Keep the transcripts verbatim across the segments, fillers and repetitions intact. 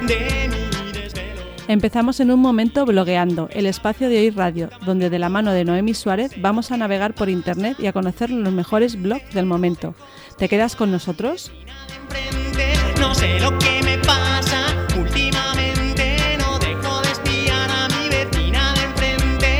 de mi desvelo. Empezamos en un momento blogueando, el espacio de Hoy Radio, donde de la mano de Noemi Suárez vamos a navegar por internet y a conocer los mejores blogs del momento. ¿Te quedas con nosotros? No sé lo que me pasa últimamente, no dejo de espiar a mi vecina de enfrente.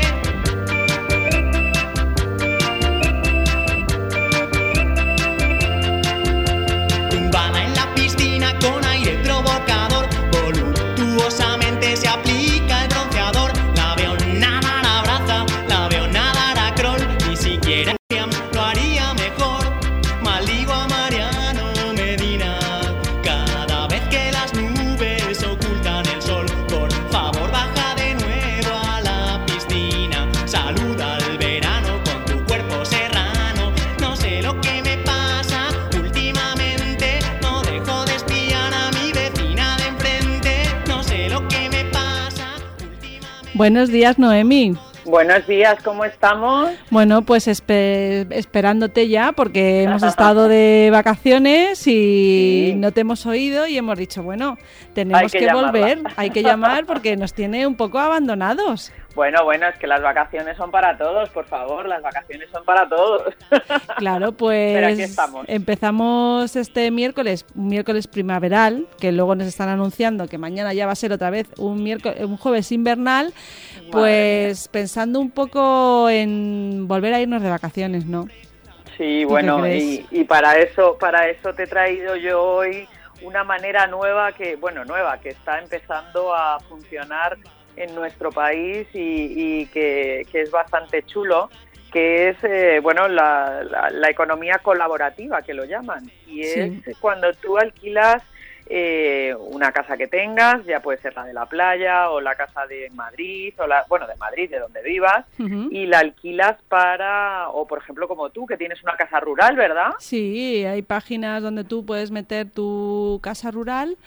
Tumbada en la piscina con aire provocador, voluptuosamente se aplica el bronceador. La veo nadar a braza, la veo nadar a crawl, ni siquiera lo haría mejor. Maldigo a Mariano Medina cada vez que las nubes ocultan el sol. Por favor, baja de nuevo a la piscina, saluda al verano con tu cuerpo serrano. No sé lo que me pasa últimamente, no dejo de espiar a mi vecina de enfrente. No sé lo que me pasa últimamente. Buenos días, Noemi. Buenos días, ¿cómo estamos? Bueno, pues espe- esperándote ya porque hemos estado de vacaciones y Sí. no te hemos oído y hemos dicho, bueno, tenemos Hay que que, llamarla. volver, hay que llamar porque nos tiene un poco abandonados. Bueno, bueno, es que las vacaciones son para todos, por favor, las vacaciones son para todos. Claro, pues Pero aquí estamos. empezamos este miércoles, un miércoles primaveral, que luego nos están anunciando que mañana ya va a ser otra vez un miércoles, un jueves invernal, Madre pues pensando un poco en volver a irnos de vacaciones, ¿no? Sí, ¿Tú bueno, qué y, crees? y para eso, para eso te he traído yo hoy una manera nueva que, bueno, nueva, que está empezando a funcionar en nuestro país y, y que, que es bastante chulo, que es, eh, bueno, la, la, la economía colaborativa, que lo llaman. Y es Sí. cuando tú alquilas eh, una casa que tengas, ya puede ser la de la playa o la casa de Madrid, o la, bueno, de Madrid, de donde vivas, Ujú. y la alquilas para, o por ejemplo como tú, que tienes una casa rural, ¿verdad? Sí, hay páginas donde tú puedes meter tu casa rural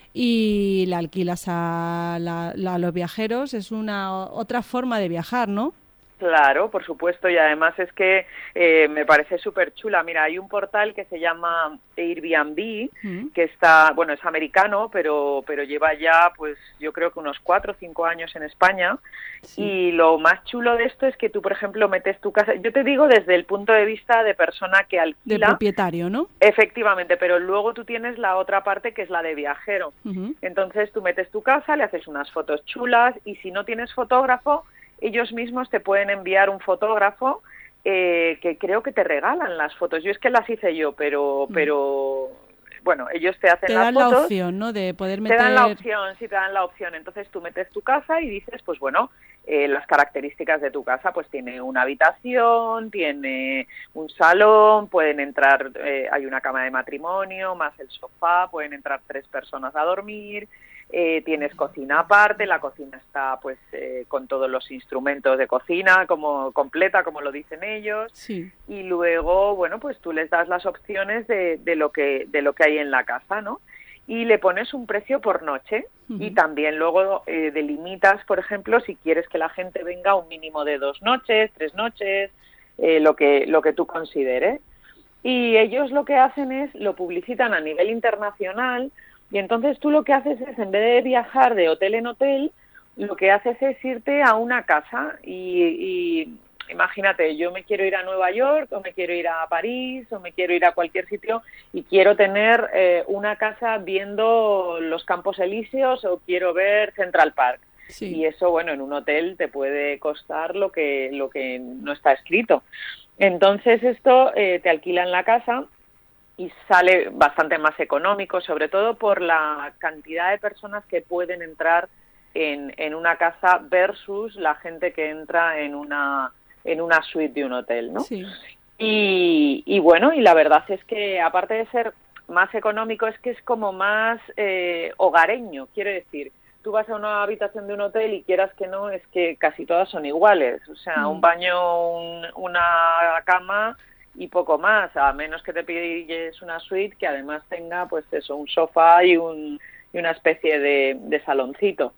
y la alquilas a, la- la- a los viajeros. Es una otra forma de viajar, ¿no? Claro, por supuesto, y además es que eh, me parece súper chula. Mira, hay un portal que se llama Airbnb, Mm. que está, bueno, es americano, pero pero lleva ya, pues yo creo que unos cuatro o cinco años en España. Sí. Y lo más chulo de esto es que tú, por ejemplo, metes tu casa, yo te digo desde el punto de vista de persona que De alquila, propietario, ¿no? efectivamente, pero luego tú tienes la otra parte que es la de viajero. Ujú. Entonces tú metes tu casa, le haces unas fotos chulas y si no tienes fotógrafo, ellos mismos te pueden enviar un fotógrafo eh, que creo que te regalan las fotos. Yo es que las hice yo, pero Mm. pero bueno, ellos te hacen Te las dan la fotos. opción, ¿no? De poder Te meter... dan la opción, sí, te dan la opción. Entonces tú metes tu casa y dices, pues bueno, eh, las características de tu casa, pues tiene una habitación, tiene un salón, pueden entrar, eh, hay una cama de matrimonio, más el sofá, pueden entrar tres personas a dormir, eh, tienes cocina aparte, la cocina está pues eh, con todos los instrumentos de cocina, como completa, como lo dicen ellos. Sí. Y luego, bueno, pues tú les das las opciones de, de lo que de lo que hay en la casa, ¿no? Y le pones un precio por noche. Ujú. Y también luego eh, delimitas, por ejemplo, si quieres que la gente venga un mínimo de dos noches, tres noches, eh, lo que lo que tú consideres. Y ellos lo que hacen es, lo publicitan a nivel internacional, y entonces tú lo que haces es, en vez de viajar de hotel en hotel, lo que haces es irte a una casa y, y imagínate, yo me quiero ir a Nueva York, o me quiero ir a París, o me quiero ir a cualquier sitio y quiero tener eh, una casa viendo los Campos Elíseos o quiero ver Central Park. Sí. Y eso, bueno, en un hotel te puede costar lo que, lo que no está escrito. Entonces esto eh, te alquilan la casa y sale bastante más económico, sobre todo por la cantidad de personas que pueden entrar en, en una casa versus la gente que entra en una en una suite de un hotel, ¿no? Sí. Y, y bueno, y la verdad es que aparte de ser más económico, es que es como más eh, hogareño, quiero decir. Tú vas a una habitación de un hotel y quieras que no, es que casi todas son iguales. O sea, un baño, un, una cama y poco más, a menos que te pilles una suite que además tenga, pues eso, un sofá y, un, y una especie de, de saloncito.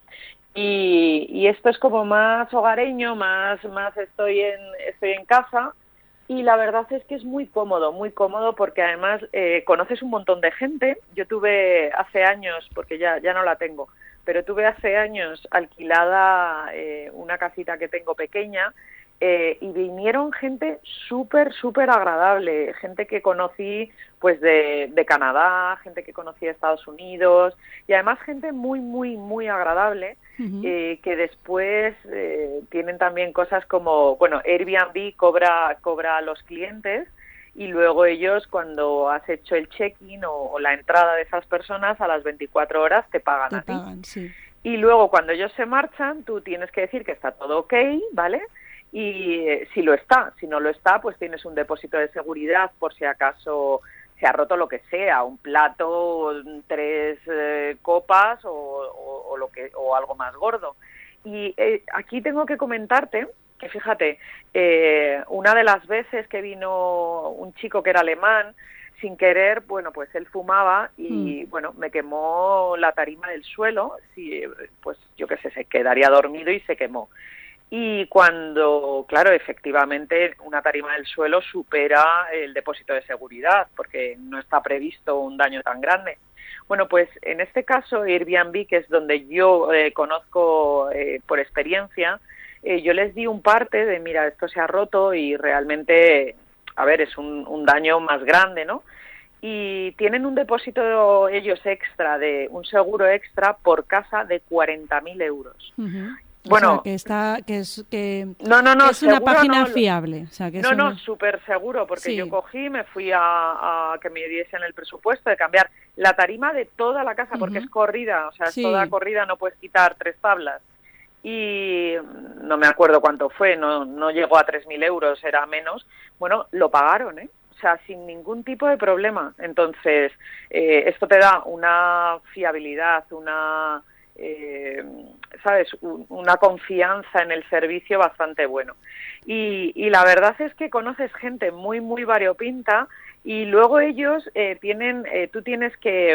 Y, y esto es como más hogareño, más, más estoy en, estoy en casa. Y la verdad es que es muy cómodo, muy cómodo porque además eh, conoces un montón de gente. Yo tuve hace años, porque ya, ya no la tengo, pero tuve hace años alquilada eh, una casita que tengo pequeña eh, y vinieron gente súper, súper agradable, gente que conocí pues de, de Canadá, gente que conocí de Estados Unidos y además gente muy, muy, muy agradable. Uh-huh. eh, que después eh, tienen también cosas como, bueno, Airbnb cobra, cobra a los clientes y luego ellos cuando has hecho el check-in o, o la entrada de esas personas a las veinticuatro horas te pagan te a ti. Pagan, sí. Y luego cuando ellos se marchan tú tienes que decir que está todo ok, ¿vale? Y eh, si lo está, si no lo está, pues tienes un depósito de seguridad por si acaso se ha roto lo que sea, un plato, tres eh, copas o, o, o lo que o algo más gordo. Y eh, aquí tengo que comentarte que fíjate, eh, una de las veces que vino un chico que era alemán, sin querer, bueno, pues él fumaba y, mm. bueno, me quemó la tarima del suelo, sí, pues yo qué sé, se quedaría dormido y se quemó. Y cuando, claro, efectivamente una tarima del suelo supera el depósito de seguridad porque no está previsto un daño tan grande. Bueno, pues en este caso Airbnb, que es donde yo eh, conozco eh, por experiencia, eh, yo les di un parte de, mira, esto se ha roto y realmente, a ver, es un, un daño más grande, ¿no? Y tienen un depósito ellos extra, de un seguro extra por casa de cuarenta mil euros. Uh-huh. Bueno, o sea, que está, que es, que, no, no, no, que es una página no, fiable. O sea, que no, es una... no, súper seguro, porque sí. yo cogí, me fui a, a que me diesen el presupuesto de cambiar la tarima de toda la casa, porque uh-huh. es corrida, o sea, es sí. toda corrida, no puedes quitar tres tablas. Y no me acuerdo cuánto fue, no, no llegó a tres mil euros, era menos. Bueno, lo pagaron, ¿eh? O sea, sin ningún tipo de problema. Entonces, eh, esto te da una fiabilidad, una... Eh, sabes, una confianza en el servicio bastante bueno y, y la verdad es que conoces gente muy muy variopinta y luego ellos eh, tienen, eh, tú tienes que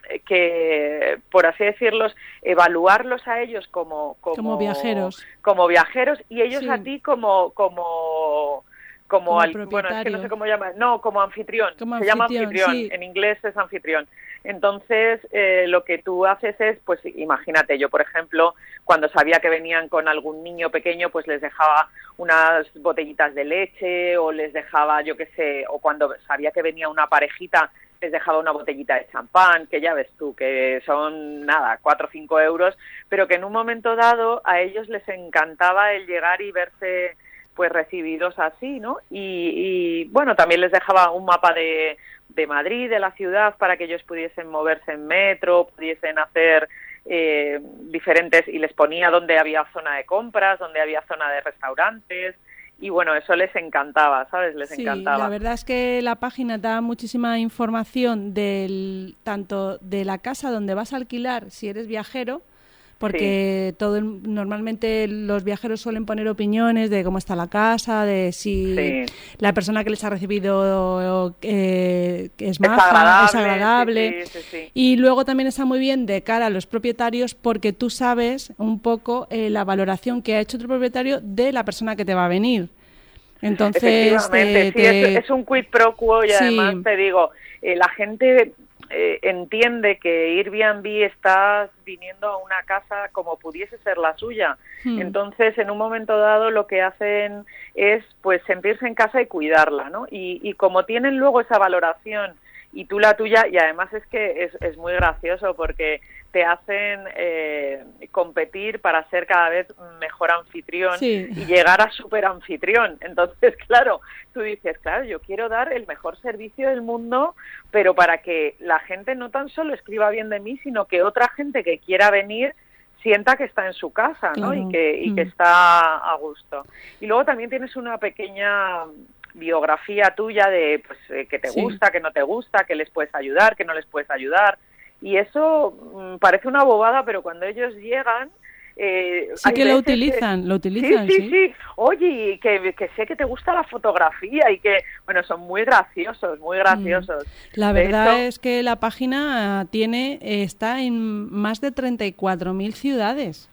que, por así decirlos, evaluarlos a ellos como como, como viajeros como viajeros y ellos sí. a ti como como como, como al, bueno, es que no sé cómo llama, no, como anfitrión, como se llama anfitrión, anfitrión, sí. En inglés es anfitrión. Entonces, eh, lo que tú haces es, pues imagínate, yo por ejemplo, cuando sabía que venían con algún niño pequeño, pues les dejaba unas botellitas de leche o les dejaba, yo qué sé, o cuando sabía que venía una parejita, les dejaba una botellita de champán, que ya ves tú, que son nada, cuatro o cinco euros, pero que en un momento dado a ellos les encantaba el llegar y verse pues recibidos así, ¿no? Y, y bueno, también les dejaba un mapa de, de Madrid, de la ciudad, para que ellos pudiesen moverse en metro, pudiesen hacer eh, diferentes, y les ponía dónde había zona de compras, dónde había zona de restaurantes, y bueno, eso les encantaba, ¿sabes? Les sí, encantaba. La verdad es que la página da muchísima información del tanto de la casa donde vas a alquilar si eres viajero, porque sí. todo el, normalmente los viajeros suelen poner opiniones de cómo está la casa, de si sí. la persona que les ha recibido eh, es maja, es agradable, es agradable. Sí, sí, sí. Y luego también está muy bien de cara a los propietarios porque tú sabes un poco eh, la valoración que ha hecho otro propietario de la persona que te va a venir. Entonces, efectivamente, te, sí, te... Es, es un quid pro quo y sí. además te digo, eh, la gente... Eh, entiende que Airbnb está viniendo a una casa como pudiese ser la suya. Hmm. Entonces, en un momento dado, lo que hacen es pues sentirse en casa y cuidarla, ¿no? Y, y como tienen luego esa valoración y tú la tuya, y además es que es, es muy gracioso porque te hacen eh, competir para ser cada vez mejor anfitrión sí. y llegar a super anfitrión. Entonces, claro, tú dices, claro, yo quiero dar el mejor servicio del mundo, pero para que la gente no tan solo escriba bien de mí, sino que otra gente que quiera venir sienta que está en su casa, ¿no? Claro. Y que, y mm. que está a gusto. Y luego también tienes una pequeña biografía tuya de pues eh, que te sí. gusta, que no te gusta, que les puedes ayudar, que no les puedes ayudar. Y eso mmm, parece una bobada, pero cuando ellos llegan... Eh, sí que lo utilizan, que... lo utilizan, sí. Sí, sí, sí. Oye, que, que sé que te gusta la fotografía y que, bueno, son muy graciosos, muy graciosos. Mm. La verdad hecho, es que la página tiene está en más de treinta y cuatro mil ciudades.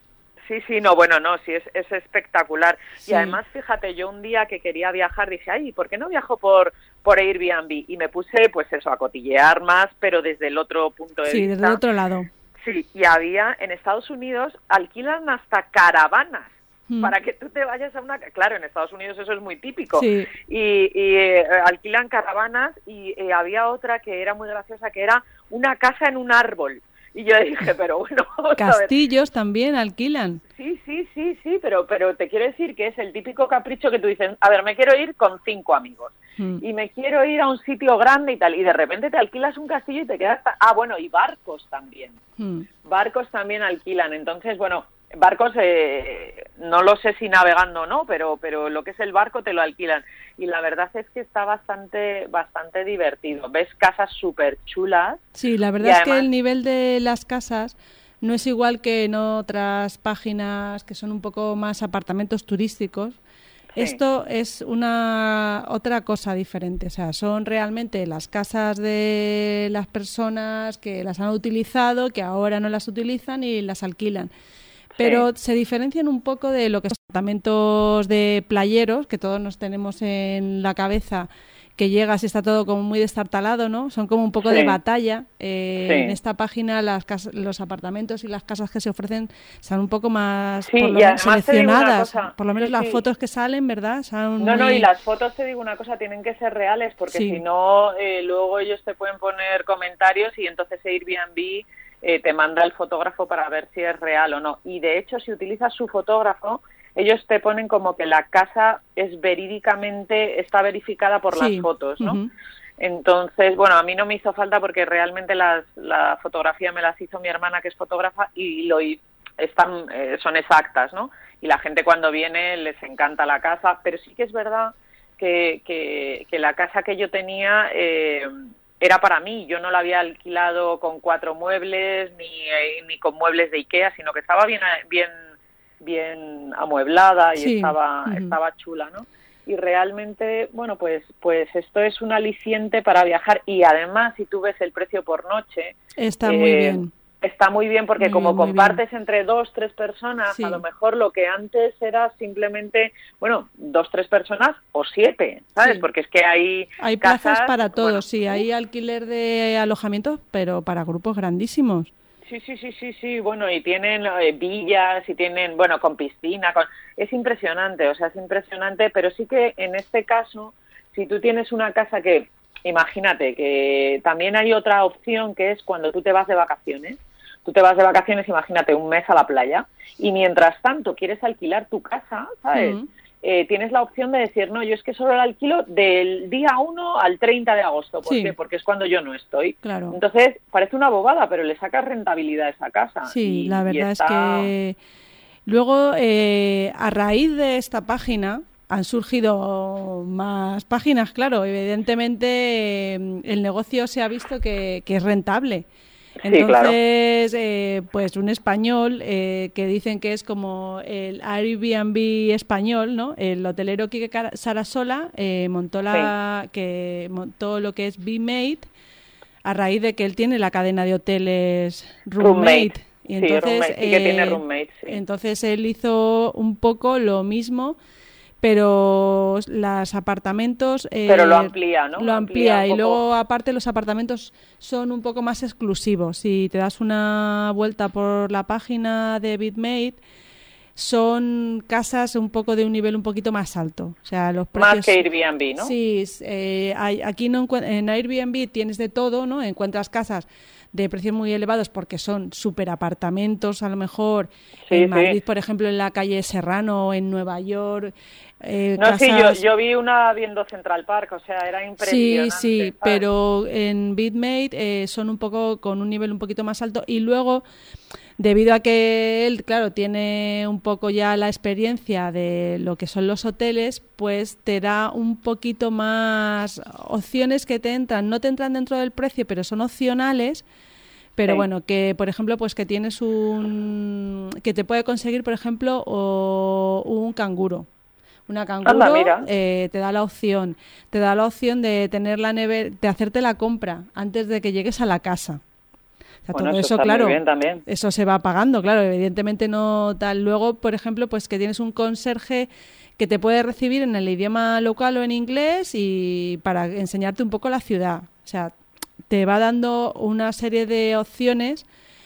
Sí, sí, no, bueno, no, sí, es, es espectacular. Sí. Y además, fíjate, yo un día que quería viajar dije, ay, ¿por qué no viajo por, por Airbnb? Y me puse, pues eso, a cotillear más, pero desde el otro punto de Sí, vista. desde el otro lado. Sí, y había, en Estados Unidos, alquilan hasta caravanas. Mm. Para que tú te vayas a una... Claro, en Estados Unidos eso es muy típico. Sí. Y, y eh, alquilan caravanas y eh, había otra que era muy graciosa, que era una casa en un árbol. Y yo dije, pero bueno... Castillos también alquilan. Sí, sí, sí, sí, pero, pero te quiero decir que es el típico capricho que tú dices, a ver, me quiero ir con cinco amigos mm. y me quiero ir a un sitio grande y tal, y de repente te alquilas un castillo y te quedas... Ah, bueno, y barcos también. Mm. Barcos también alquilan, entonces, bueno... Barcos, eh, no lo sé si navegando o no, pero, pero lo que es el barco te lo alquilan. Y la verdad es que está bastante bastante divertido. Ves casas súper chulas. Sí, la verdad es además... que el nivel de las casas no es igual que en otras páginas que son un poco más apartamentos turísticos. Sí. Esto es una otra cosa diferente. O sea, son realmente las casas de las personas que las han utilizado, que ahora no las utilizan y las alquilan. Pero sí. Se diferencian un poco de lo que son apartamentos de playeros, que todos nos tenemos en la cabeza, que llegas y está todo como muy destartalado, ¿no? Son como un poco sí. de batalla. Eh, sí. En esta página las casas, los apartamentos y las casas que se ofrecen son un poco más sí, por lo menos seleccionadas. Por lo menos sí, las sí. fotos que salen, ¿verdad? Son no, muy... no, y las fotos, te digo una cosa, tienen que ser reales, porque sí. si no, eh, luego ellos te pueden poner comentarios y entonces Airbnb... Eh, te manda el fotógrafo para ver si es real o no. Y de hecho, si utilizas su fotógrafo, ellos te ponen como que la casa es verídicamente, está verificada por sí. las fotos, ¿no? Uh-huh. Entonces, bueno, a mí no me hizo falta porque realmente las, la fotografía me las hizo mi hermana, que es fotógrafa, y lo están eh, son exactas, ¿no? Y la gente cuando viene les encanta la casa, pero sí que es verdad que, que, que la casa que yo tenía... Eh, era para mí, yo no la había alquilado con cuatro muebles ni, eh, ni con muebles de Ikea, sino que estaba bien bien bien amueblada y sí. estaba uh-huh. estaba chula, ¿no? Y realmente, bueno, pues pues esto es un aliciente para viajar y además si tú ves el precio por noche está eh, muy bien. Está muy bien porque muy como bien, compartes bien. entre dos, tres personas, sí. a lo mejor lo que antes era simplemente, bueno, dos, tres personas o siete, ¿sabes? Sí. Porque es que hay Hay casas, plazas para todos, bueno, sí, ¿sí? Hay alquiler de alojamientos, pero para grupos grandísimos. Sí, sí, sí, sí, sí, bueno, y tienen eh, villas y tienen, bueno, con piscina, con... es impresionante, o sea, es impresionante, pero sí que en este caso, si tú tienes una casa que, imagínate, que también hay otra opción que es cuando tú te vas de vacaciones, tú te vas de vacaciones, imagínate, un mes a la playa, y mientras tanto quieres alquilar tu casa, ¿sabes? Uh-huh. Eh, tienes la opción de decir, no, yo es que solo la alquilo del día uno al treinta de agosto. ¿Por sí. qué? Porque es cuando yo no estoy. Claro. Entonces, parece una bobada, pero le sacas rentabilidad a esa casa. Sí, y, la verdad está... es que luego, eh, a raíz de esta página, han surgido más páginas, claro. Evidentemente, eh, el negocio se ha visto que, que es rentable. Entonces, sí, claro. eh, pues un español eh, que dicen que es como el Airbnb español, ¿no? El hotelero Quique Sarasola eh, montó la sí. que montó lo que es BeMate a raíz de que él tiene la cadena de hoteles Roommate. Roommate. Y entonces, sí, roommate. Y que tiene Roommate, sí. Entonces él hizo un poco lo mismo, pero los apartamentos... Eh, pero lo amplía, ¿no? Lo amplía, amplía y luego, aparte, los apartamentos son un poco más exclusivos. Si te das una vuelta por la página de BeMate, son casas un poco de un nivel un poquito más alto. O sea, los precios... Más que Airbnb, ¿no? Sí, eh, hay, aquí no encu- en Airbnb tienes de todo, ¿no? Encuentras casas de precios muy elevados porque son superapartamentos, a lo mejor sí, en Madrid, sí. por ejemplo, en la calle Serrano, en Nueva York... Eh, no, casas... sí, yo, yo vi una viendo Central Park, o sea, era impresionante. Sí, sí, ¿sabes? pero en BeMate eh, son un poco con un nivel un poquito más alto y luego, debido a que él, claro, tiene un poco ya la experiencia de lo que son los hoteles, pues te da un poquito más opciones que te entran, no te entran dentro del precio, pero son opcionales. Pero sí. bueno, que por ejemplo, pues que tienes un... que te puede conseguir, por ejemplo, o un canguro. Una canguro Anda, mira. Eh, te da la opción, te da la opción de tener la nevera, de hacerte la compra antes de que llegues a la casa. O sea, bueno, todo eso, eso, está claro, muy bien también. eso se va pagando, claro, evidentemente no tal. Luego, por ejemplo, pues que tienes un conserje que te puede recibir en el idioma local o en inglés y para enseñarte un poco la ciudad. O sea, te va dando una serie de opciones.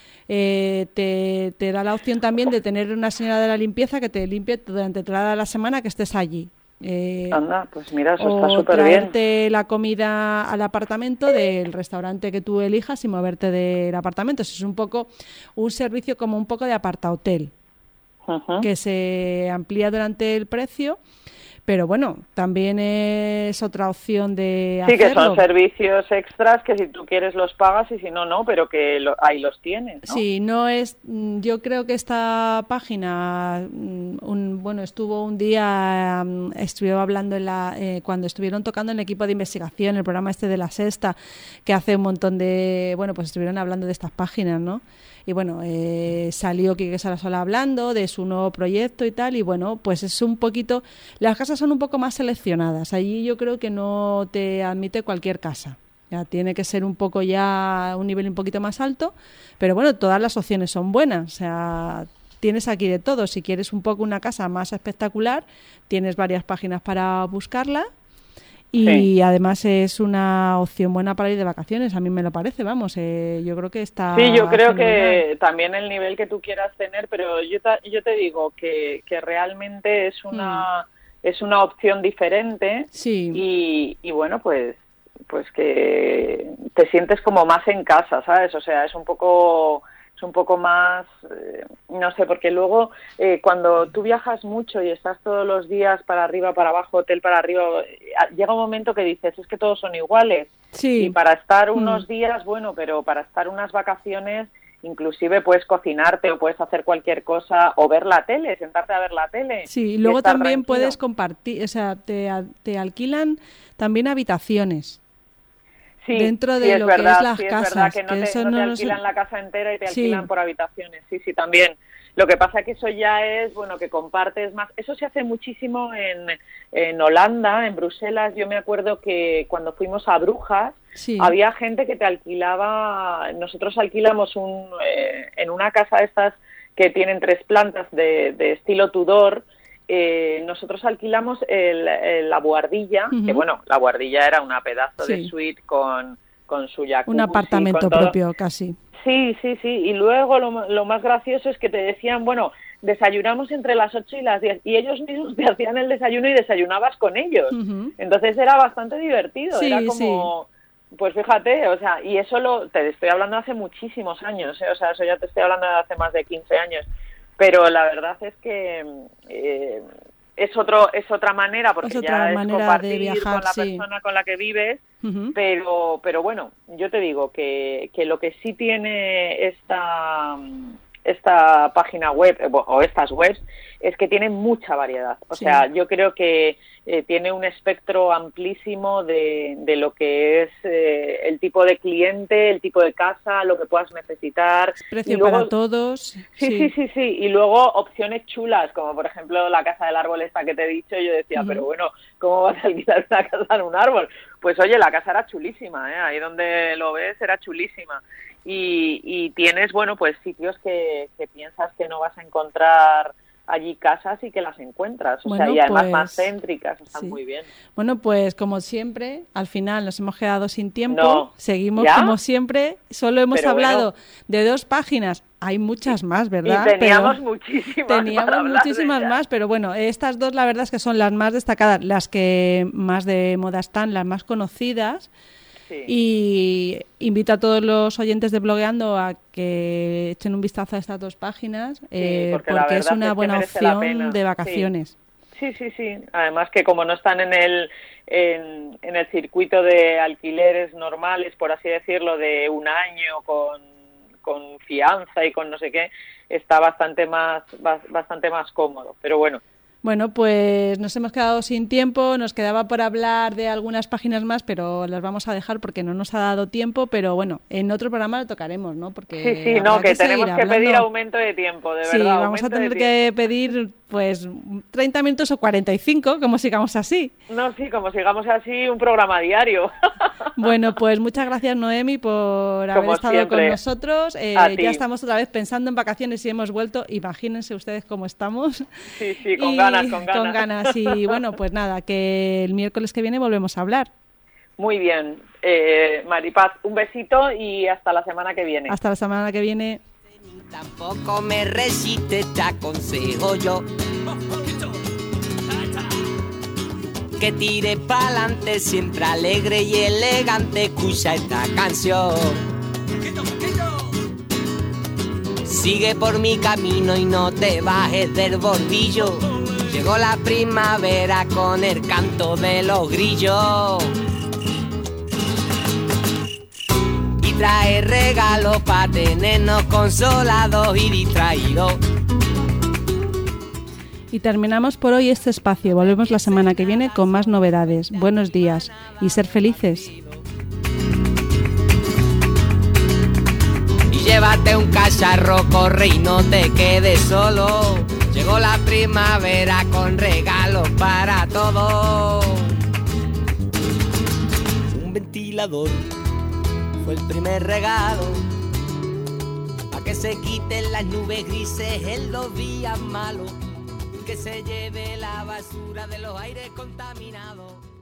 Eh, te, te da la opción también de tener una señora de la limpieza que te limpie durante toda la semana que estés allí. Eh, Anda, pues mira, eso o está súper bien. traerte la comida al apartamento del restaurante que tú elijas y moverte del apartamento. Eso es un poco un servicio como un poco de apartahotel, Uh-huh. que se amplía durante el precio, pero bueno, también es otra opción de Sí, hacerlo. que son servicios extras que si tú quieres los pagas y si no, no, pero que lo, ahí los tienes, ¿no? Sí, no es. Yo creo que esta página, un, bueno, estuvo un día, estuvo hablando en la, eh, cuando estuvieron tocando en el equipo de investigación, el programa este de La Sexta, que hace un montón de, bueno, pues estuvieron hablando de estas páginas, ¿no? Y bueno, eh, salió Quique Sarasola hablando de su nuevo proyecto y tal, y bueno, pues es un poquito, las casas son un poco más seleccionadas. Allí yo creo que no te admite cualquier casa. Ya tiene que ser un poco ya un nivel un poquito más alto, pero bueno, todas las opciones son buenas. O sea, tienes aquí de todo. Si quieres un poco una casa más espectacular, tienes varias páginas para buscarla. Y sí, además es una opción buena para ir de vacaciones, a mí me lo parece, vamos, eh, yo creo que está Sí, yo creo fenomenal. que también el nivel que tú quieras tener, pero yo, ta, yo te digo que, que realmente es una, mm. es una opción diferente sí. y, y bueno, pues, pues que te sientes como más en casa, ¿sabes? O sea, es un poco... es un poco más, eh, no sé, porque luego eh, cuando tú viajas mucho y estás todos los días para arriba, para abajo, hotel para arriba, eh, llega un momento que dices, es que todos son iguales. Sí. Y para estar unos mm. días, bueno, pero para estar unas vacaciones, inclusive puedes cocinarte o puedes hacer cualquier cosa o ver la tele, sentarte a ver la tele. Sí, y luego y estar también tranquilo. puedes compartir, o sea, te, te alquilan también habitaciones. Sí, dentro de sí, es lo verdad, que es las sí, casas, es verdad que no que te, eso no te no alquilan sé. la casa entera y te Sí. alquilan por habitaciones, sí, sí, también. Lo que pasa que eso ya es, bueno, que compartes más. Eso se hace muchísimo en, en Holanda, en Bruselas. Yo me acuerdo que cuando fuimos a Brujas, sí. había gente que te alquilaba, nosotros alquilamos un, eh, en una casa de estas que tienen tres plantas de, de estilo Tudor. Eh, nosotros alquilamos el, el, la buhardilla, uh-huh. que bueno, la buhardilla era una pedazo sí. de suite con, con su jacuzzi. Un apartamento con propio casi. Sí, sí, sí. Y luego lo, lo más gracioso es que te decían, bueno, desayunamos entre las ocho y las diez. Y ellos mismos te hacían el desayuno y desayunabas con ellos. Uh-huh. Entonces era bastante divertido. Sí, era como... Sí. Pues fíjate, o sea, y eso lo te estoy hablando hace muchísimos años, ¿eh? O sea, eso ya te estoy hablando de hace más de quince años. Pero la verdad es que eh, es otro es otra manera, porque es otra ya manera es compartir de viajar, con la sí. persona con la que vives, uh-huh. pero pero bueno, yo te digo que, que lo que sí tiene esta esta página web o estas webs es que tiene mucha variedad. O sí. sea, yo creo que eh, tiene un espectro amplísimo de, de lo que es eh, el tipo de cliente, el tipo de casa, lo que puedas necesitar. Precio y luego, para todos. Sí, sí, sí, sí, sí. Y luego opciones chulas, como por ejemplo la casa del árbol esta que te he dicho. Yo decía, uh-huh. pero bueno, ¿cómo vas a alquilar una casa en un árbol? Pues oye, la casa era chulísima, ¿eh? Ahí donde lo ves era chulísima. Y, y tienes, bueno, pues sitios que, que piensas que no vas a encontrar allí casas y que las encuentras, o bueno, sea, y además pues, más céntricas, están sí. muy bien. Bueno, pues como siempre, al final nos hemos quedado sin tiempo, no. seguimos ¿Ya? como siempre, solo hemos Pero hablado bueno. de dos páginas, hay muchas más, ¿verdad? Y teníamos pero muchísimas Teníamos para muchísimas más, pero bueno, estas dos la verdad es que son las más destacadas, las que más de moda están, las más conocidas. Sí. Y invito a todos los oyentes de Blogueando a que echen un vistazo a estas dos páginas, sí, eh, porque, porque es una es buena opción de vacaciones. Sí. sí, sí, sí. Además que como no están en el en, en el circuito de alquileres normales, por así decirlo, de un año con, con fianza y con no sé qué, está bastante más bastante más cómodo. Pero bueno. Bueno, pues nos hemos quedado sin tiempo, nos quedaba por hablar de algunas páginas más, pero las vamos a dejar porque no nos ha dado tiempo, pero bueno, en otro programa lo tocaremos, ¿no? Porque sí, sí, no, que, que tenemos que pedir aumento de tiempo, de sí, verdad. Sí, vamos a tener que pedir pues treinta minutos o cuarenta y cinco, como sigamos así. No, sí, como sigamos así, un programa diario. Bueno, pues muchas gracias, Noemi, por haber Como estado siempre. con nosotros. Eh, A ti. ya estamos otra vez pensando en vacaciones y hemos vuelto. Imagínense ustedes cómo estamos. Sí, sí, con Y- ganas, con ganas. Con ganas. Y bueno, pues nada, que el miércoles que viene volvemos a hablar. Muy bien. Eh, Maripaz, un besito y hasta la semana que viene. Hasta la semana que viene. Tampoco me resiste, te aconsejo yo que tire pa'lante, siempre alegre y elegante, escucha esta canción. Sigue por mi camino y no te bajes del bordillo. Llegó la primavera con el canto de los grillos. Y trae regalos para tenernos consolados y distraídos. Y terminamos por hoy este espacio. Volvemos la semana que viene con más novedades. Buenos días y ser felices. Y llévate un cacharro, corre y no te quedes solo. Llegó la primavera con regalos para todos. Un ventilador fue el primer regalo, para que se quiten las nubes grises en los días malos, que se lleve la basura de los aires contaminados.